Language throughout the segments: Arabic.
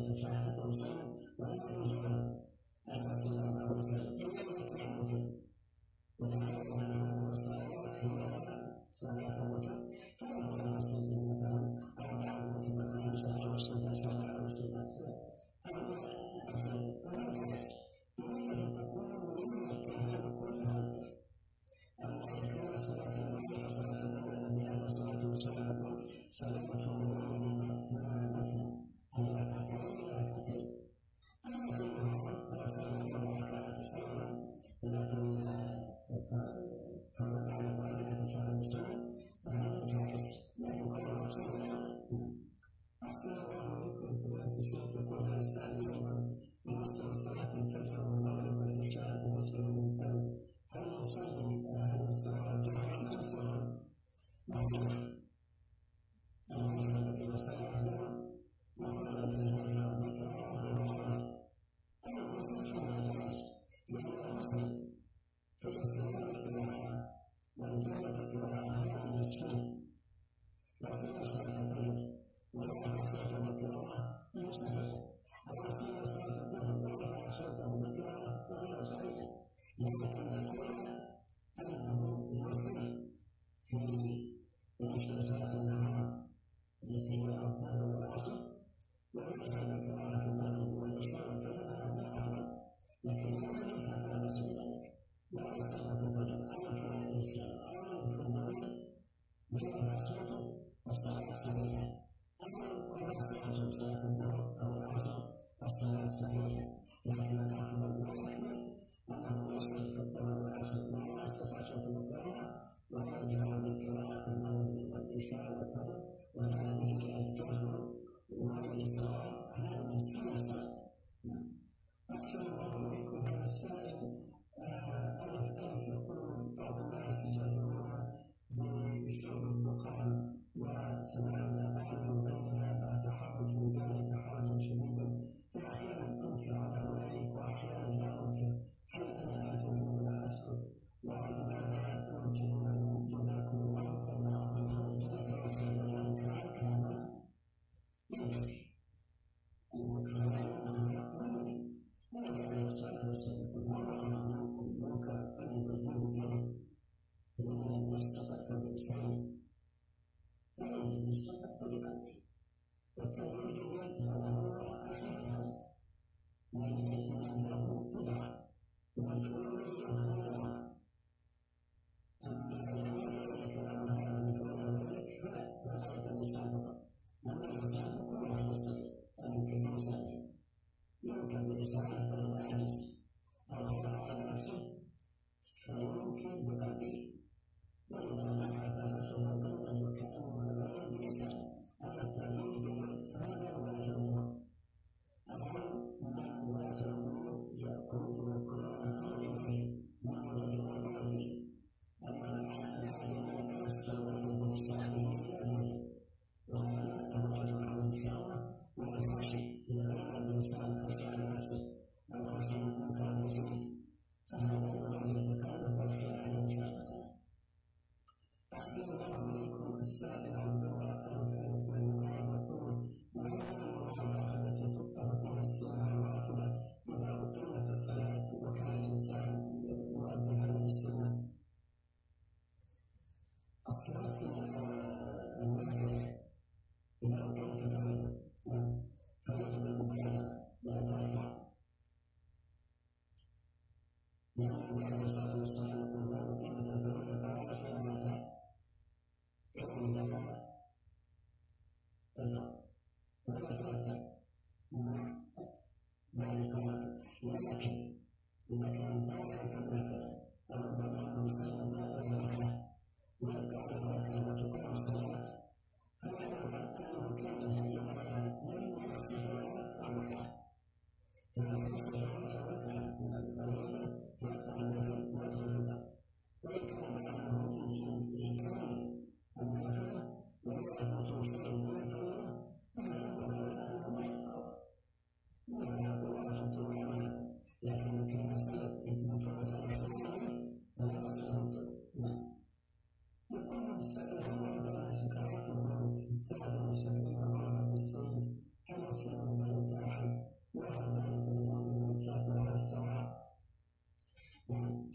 لكن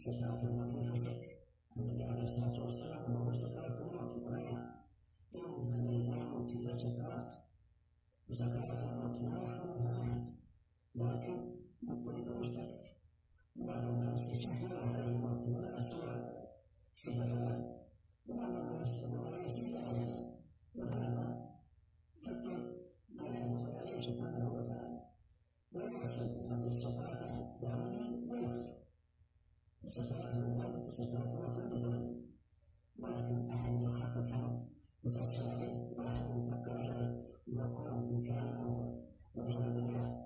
شفاعة المؤمن النبي عليه الصلاة والسلام هو شفاعة المؤمن يوم من الأيام تلك شفاعات وشفاعة المؤمن لكن يكون مشترك بعض الناس يشهدون على المؤمن ولا أسرع شفاعة وبعض الناس يقولون ليس بذلك وهذا يقول لا عليه سبحانه وتعالى ويحسب هذه الشفاعة يوما ويحسب وشفاعة المؤمن شفاعة المؤمن ولكن أحد يخاطبها وتخشى عليه وأحد يفكر عليه ويقول بكلامه وبحمد الله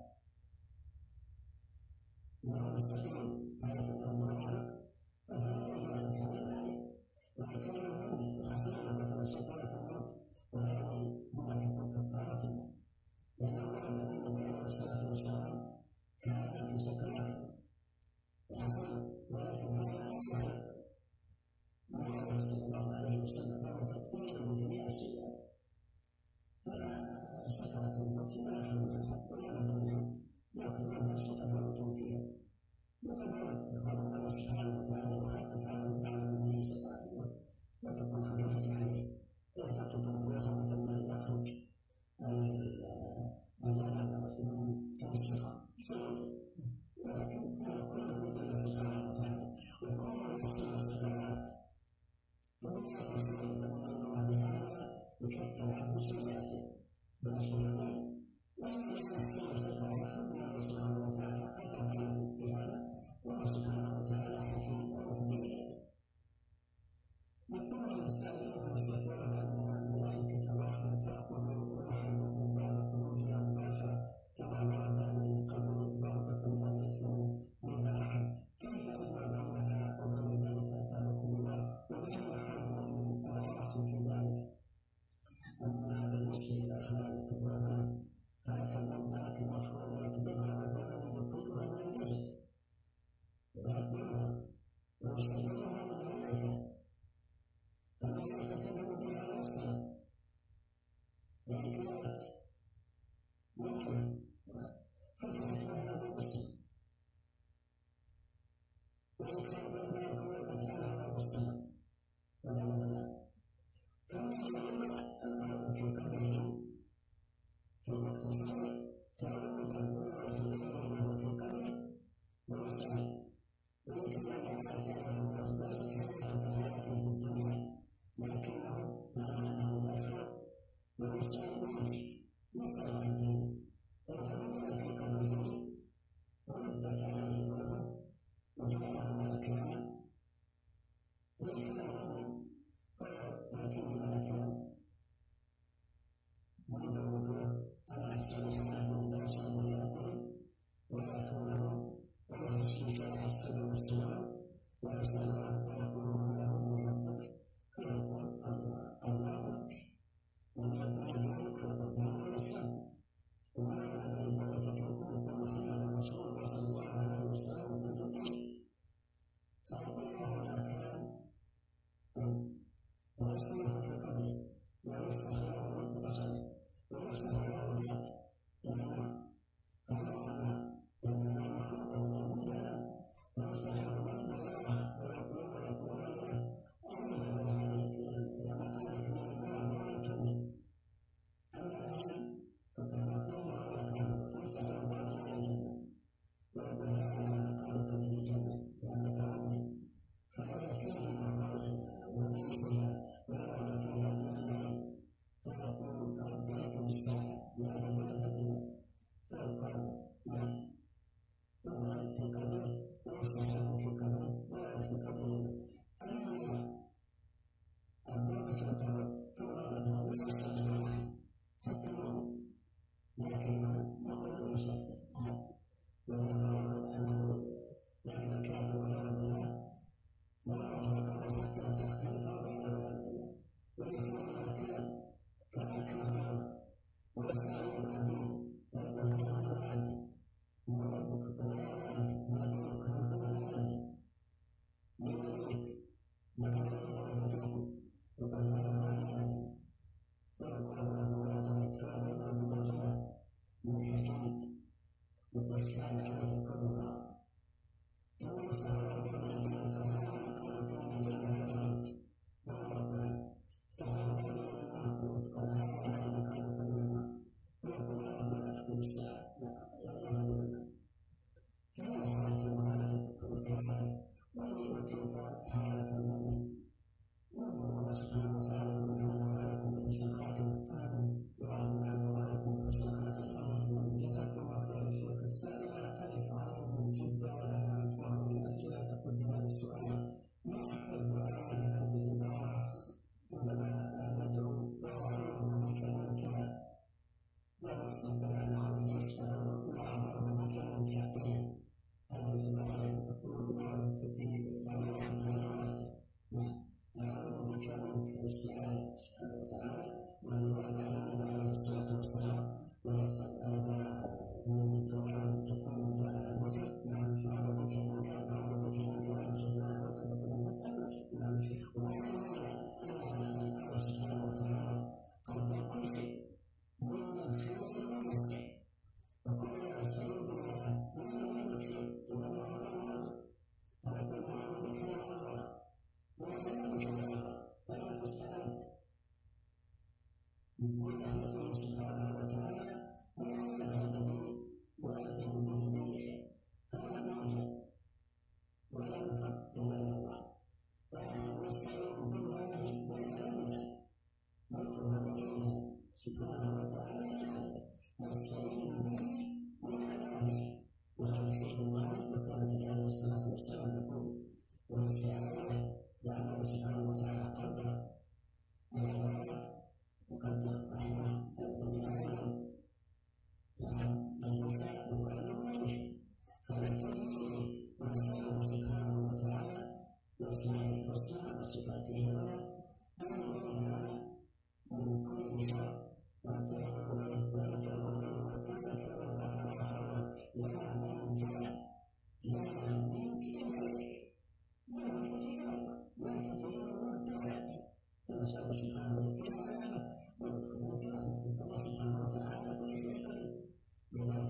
وهو مستقيم على الله وهو يجعل السلام عليه وكان المؤمن وحسنه مثل شفاعة الموت وهذه مؤمن كفارته لأن الله النبي عليه الصلاة والسلام كان في سكراته وحسن ولكن هذا يحسن وهذا صلى الله عليه وسلم تكفير من جميع السيئات فلا سكرة الموت ولا حول الحق ولا حول لكن لما سكر الموت فيها وكذلك قال الله سبحانه وتعالى وخفف عنه بعض من سكرات الموت وتكون خفيفة عليه لا تقتل رحمة ما يخرج الجنة والإيمان كالسخاء ولكن هذا كله من الله سبحانه وتعالى وكل يحصل السخاءات ومن يحصل الله بهذا يكفر عنه سيئاته ونحن نقول وإن يحصل السخاءات الله سبحانه وتعالى كفر عنه بهذا والله سبحانه وتعالى حكيم ومبين يقول الإنسان مستقبلا الملائكة الرحمة تأخذ رحمة الله وجهها مباشرة كما ورد من قبل ضربة الله السماء من أحد كيف إذا بعدها ومن ذلك أتاكم الله وبين حرم الرأس في ذلك أما هذا المسلم الأخلاق الكبرى فلك المنطقة المفروضة بها وبين كلها من الجسد وربنا ومستقبلها من الملائكة فالملائكة تدعو بها نفسها وإن كانت ممكن فتحتها بالمسلم وإن كان ذلك مكانها بالمسلم ولا ولا فمسلم أنه في قبره في وقت الصلاة تعود الأمور إليه في قبره ويحسن وإن كان ذلك أسباب حتى حياته الدنيا لكنه معناه الآخرة ويستعد يسأل عنه ويتمثل في قبره ويبدأ عليه القبر وجعله ملكا ويكلمه ويأتيه ملكا وعند الوضوء فلا يحتاج له الناس ويأكل ويأكله ويمشي فيحسن المسلم ويسأل عنه ويقول له من ربك فيقول الله ومن ذلك فقد الإسلام وما كان الملكة يكون كمسلم رسول الله صلى الله عليه وسلم من الدين فيقول له مكان ويسأله في القبر ويفتح له البصر ويفتح له الحق لأنه فهذا ومن المخلوق والمبتلى ويفتح له الملائكة ويقول له وكان عليه قبرها ويفتح له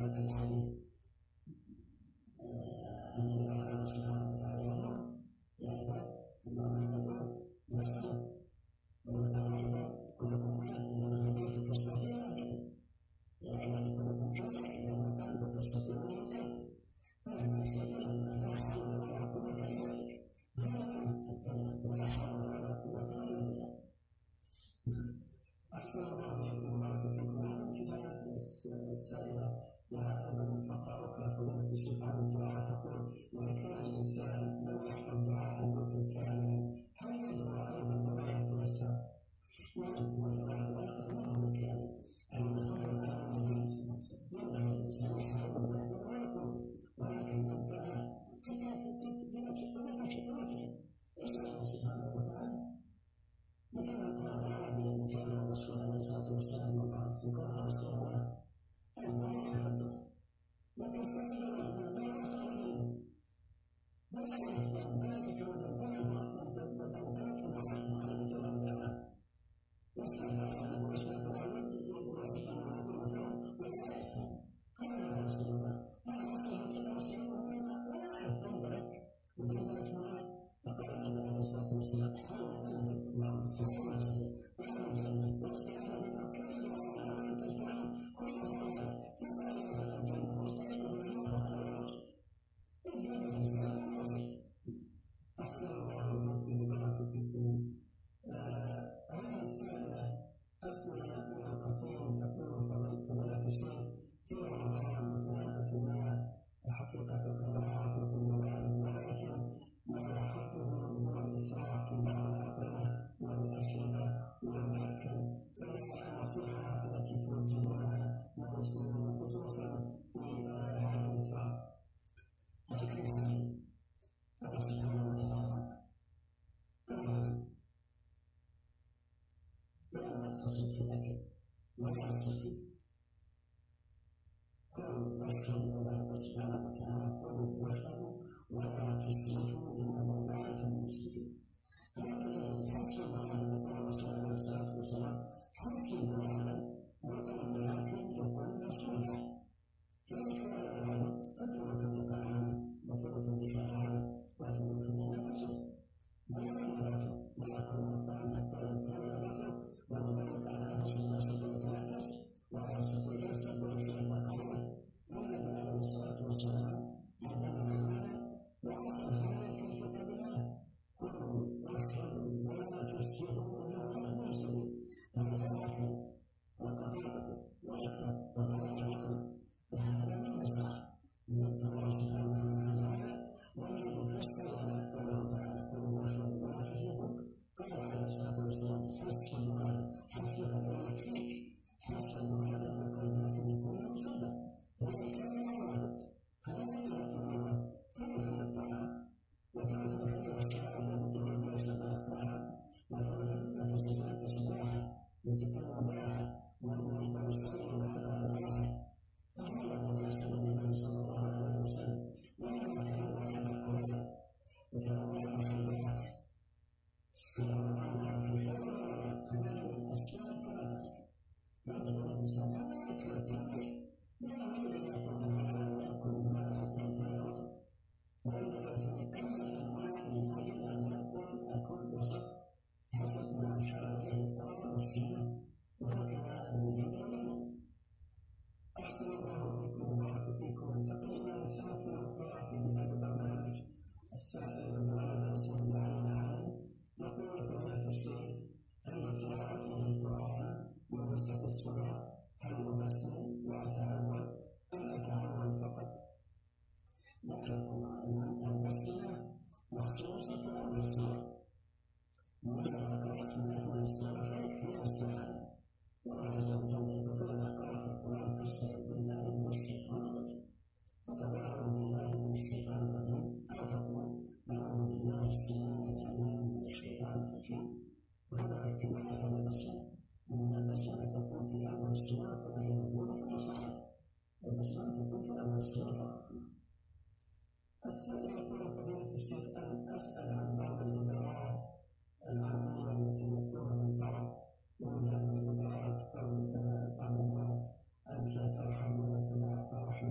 أن لا ترحم ولا تنفع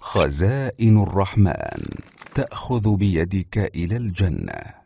خزائن الرحمن تأخذ بيدك إلى الجنة.